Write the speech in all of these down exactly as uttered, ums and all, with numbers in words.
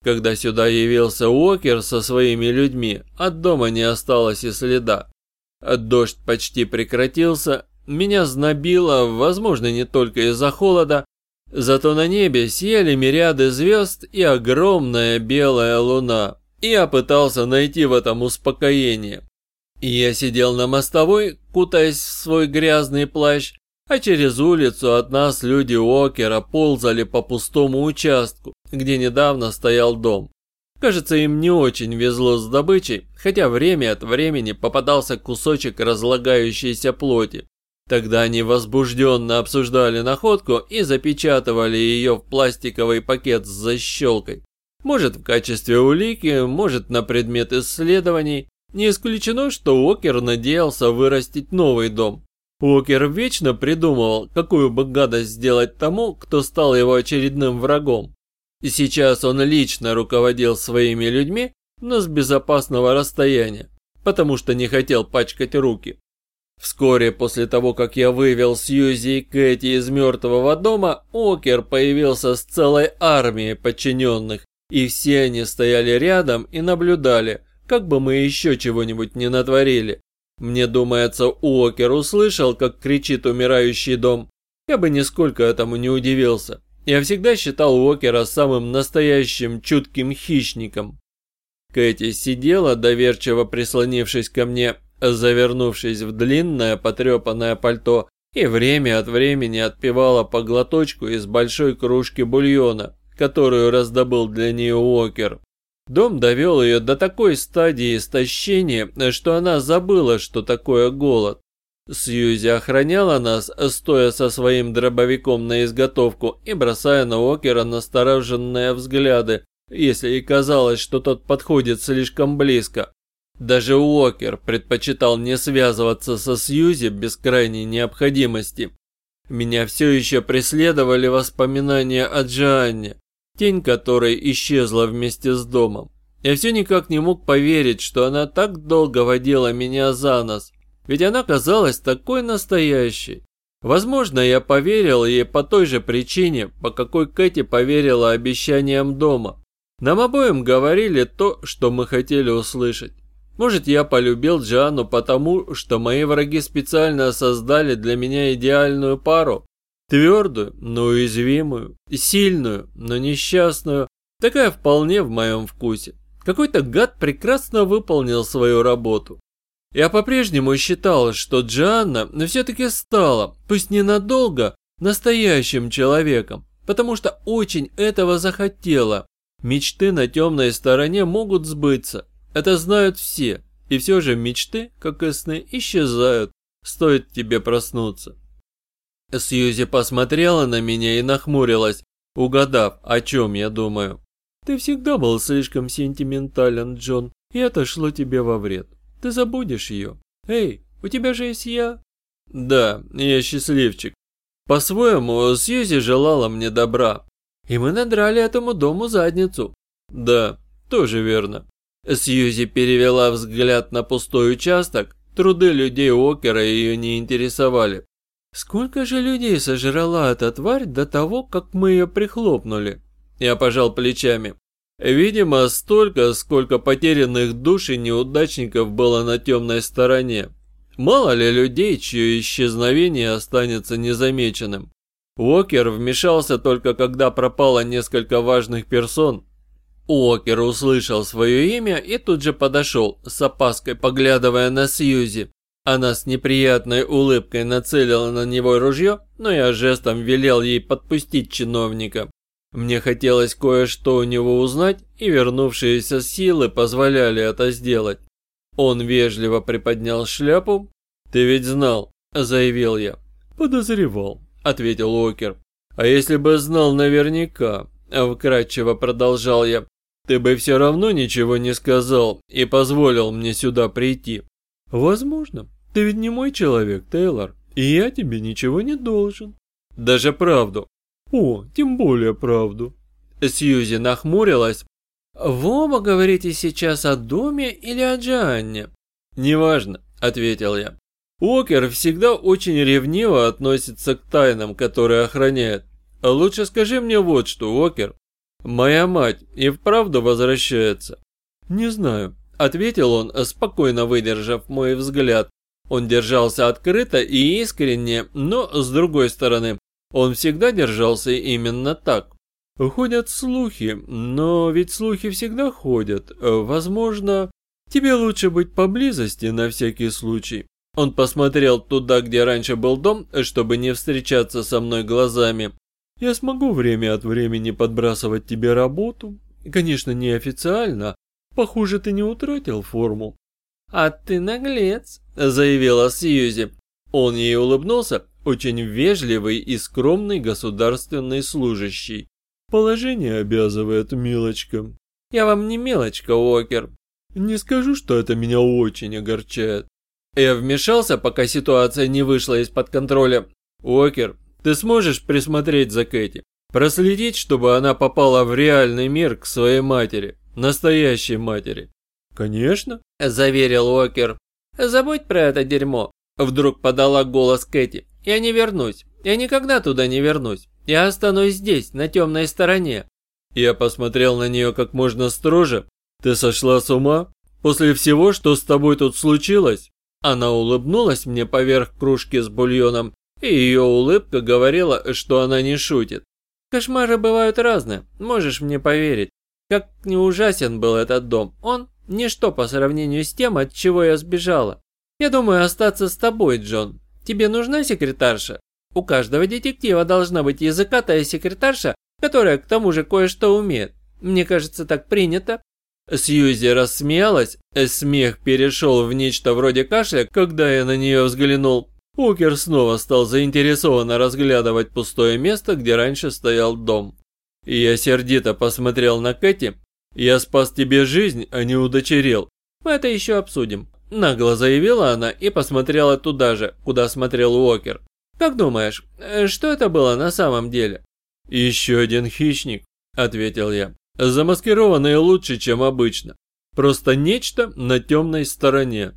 Когда сюда явился Уокер со своими людьми, от дома не осталось и следа. Дождь почти прекратился, меня знобило, возможно, не только из-за холода, зато на небе сияли мириады звезд и огромная белая луна, и я пытался найти в этом успокоение. И я сидел на мостовой, кутаясь в свой грязный плащ, а через улицу от нас люди Уокера ползали по пустому участку, где недавно стоял дом. Кажется, им не очень везло с добычей, хотя время от времени попадался кусочек разлагающейся плоти. Тогда они возбужденно обсуждали находку и запечатывали ее в пластиковый пакет с защелкой. Может, в качестве улики, может, на предмет исследований. Не исключено, что Уокер надеялся вырастить новый дом. Уокер вечно придумывал, какую бы гадость сделать тому, кто стал его очередным врагом. И сейчас он лично руководил своими людьми, но с безопасного расстояния, потому что не хотел пачкать руки. Вскоре после того, как я вывел Сьюзи и Кэти из мертвого дома, Уокер появился с целой армией подчиненных, и все они стояли рядом и наблюдали, как бы мы еще чего-нибудь не натворили. Мне думается, Уокер услышал, как кричит умирающий дом. Я бы нисколько этому не удивился. Я всегда считал Уокера самым настоящим чутким хищником. Кэти сидела, доверчиво прислонившись ко мне, завернувшись в длинное потрепанное пальто, и время от времени отпивала по глоточку из большой кружки бульона, которую раздобыл для нее Уокер. Дом довел ее до такой стадии истощения, что она забыла, что такое голод. Сьюзи охраняла нас, стоя со своим дробовиком на изготовку и бросая на Уокера настороженные взгляды, если ей казалось, что тот подходит слишком близко. Даже Уокер предпочитал не связываться со Сьюзи без крайней необходимости. Меня все еще преследовали воспоминания о Джоанне, тень которой исчезла вместе с домом. Я все никак не мог поверить, что она так долго водила меня за нос, ведь она казалась такой настоящей. Возможно, я поверил ей по той же причине, по какой Кэти поверила обещаниям дома. Нам обоим говорили то, что мы хотели услышать. Может, я полюбил Джоанну потому, что мои враги специально создали для меня идеальную пару. Твердую, но уязвимую, сильную, но несчастную. Такая вполне в моем вкусе. Какой-то гад прекрасно выполнил свою работу. Я по-прежнему считал, что Джоанна все-таки стала, пусть ненадолго, настоящим человеком, потому что очень этого захотела. Мечты на темной стороне могут сбыться. Это знают все. И все же мечты, как и сны, исчезают. Стоит тебе проснуться. Сьюзи посмотрела на меня и нахмурилась, угадав, о чем я думаю. «Ты всегда был слишком сентиментален, Джон, и это шло тебе во вред. Ты забудешь ее. Эй, у тебя же есть я». «Да, я счастливчик. По-своему, Сьюзи желала мне добра. И мы надрали этому дому задницу». «Да, тоже верно». Сьюзи перевела взгляд на пустой участок. Труды людей Уокера ее не интересовали. «Сколько же людей сожрала эта тварь до того, как мы ее прихлопнули?» Я пожал плечами. «Видимо, столько, сколько потерянных душ и неудачников было на темной стороне. Мало ли людей, чье исчезновение останется незамеченным. Уокер вмешался только когда пропало несколько важных персон». Уокер услышал свое имя и тут же подошел, с опаской поглядывая на Сьюзи. Она с неприятной улыбкой нацелила на него ружье, но я жестом велел ей подпустить чиновника. Мне хотелось кое-что у него узнать, и вернувшиеся силы позволяли это сделать. Он вежливо приподнял шляпу. «Ты ведь знал», — заявил я. «Подозревал», — ответил Уокер. «А если бы знал наверняка», — вкратчиво продолжал я, «ты бы все равно ничего не сказал и позволил мне сюда прийти». «Возможно. Ты ведь не мой человек, Тейлор, и я тебе ничего не должен». «Даже правду». «О, тем более правду». Сьюзи нахмурилась. «Вы оба говорите сейчас о доме или о Джоанне?» «Неважно», — ответил я. «Уокер всегда очень ревниво относится к тайнам, которые охраняет. Лучше скажи мне вот что, Уокер. Моя мать и вправду возвращается?» «Не знаю», — ответил он, спокойно выдержав мой взгляд. Он держался открыто и искренне, но, с другой стороны, он всегда держался именно так. «Ходят слухи, но ведь слухи всегда ходят. Возможно, тебе лучше быть поблизости на всякий случай». Он посмотрел туда, где раньше был дом, чтобы не встречаться со мной глазами. «Я смогу время от времени подбрасывать тебе работу. Конечно, неофициально. Похоже, ты не утратил форму». «А ты наглец», — заявила Сьюзи. Он ей улыбнулся, очень вежливый и скромный государственный служащий. «Положение обязывает, милочка». «Я вам не милочка, Уокер». «Не скажу, что это меня очень огорчает». Я вмешался, пока ситуация не вышла из-под контроля. «Уокер, ты сможешь присмотреть за Кэти? Проследить, чтобы она попала в реальный мир к своей матери, настоящей матери?» «Конечно», – заверил Уокер. «Забудь про это дерьмо», – вдруг подала голос Кэти. «Я не вернусь. Я никогда туда не вернусь. Я останусь здесь, на темной стороне». Я посмотрел на нее как можно строже. «Ты сошла с ума? После всего, что с тобой тут случилось?» Она улыбнулась мне поверх кружки с бульоном, и ее улыбка говорила, что она не шутит. «Кошмары бывают разные, можешь мне поверить. Как не ужасен был этот дом, он – ничто по сравнению с тем, от чего я сбежала. Я думаю остаться с тобой, Джон. Тебе нужна секретарша? У каждого детектива должна быть языкатая секретарша, которая к тому же кое-что умеет. Мне кажется, так принято». Сьюзи рассмеялась, смех перешел в нечто вроде кашля, когда я на нее взглянул. Уокер снова стал заинтересованно разглядывать пустое место, где раньше стоял дом. И я сердито посмотрел на Кэти. «Я спас тебе жизнь, а не удочерил. Мы это еще обсудим», – нагло заявила она и посмотрела туда же, куда смотрел Уокер. «Как думаешь, что это было на самом деле?» «Еще один хищник», – ответил я. «Замаскированные лучше, чем обычно. Просто нечто на темной стороне».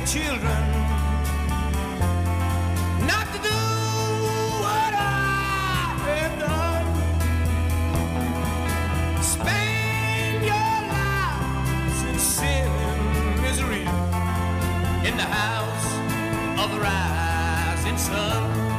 children not to do what I have done. Spend your lives in sin and misery in the house of the rising sun.